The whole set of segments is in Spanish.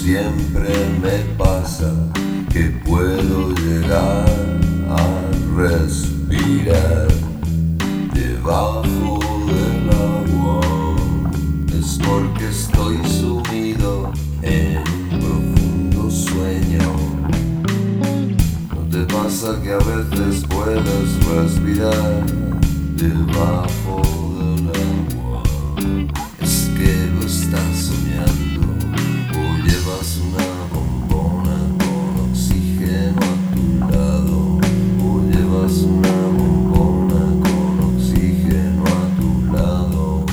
siempre me pasa que puedo llegar a respirar debajo del agua. Es porque estoy sumido en un profundo sueño. ¿No te pasa que a veces puedes respirar debajo del agua? Es que lo estás soñando o llevas una bombona con oxígeno a tu lado, o llevas una bombona con oxígeno a tu lado.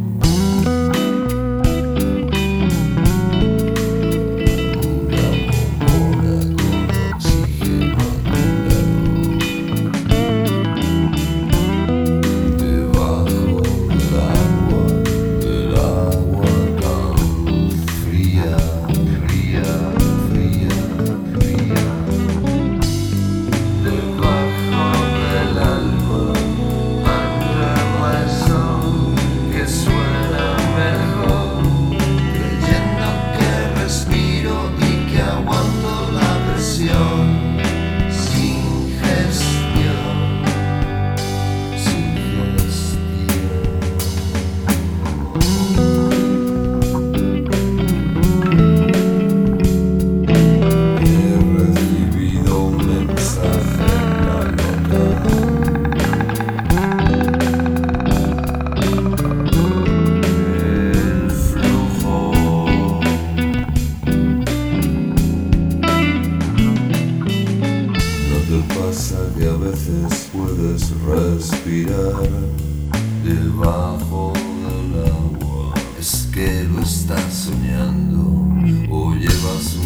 Que a veces puedes respirar debajo del agua. Es que lo estás soñando o llevas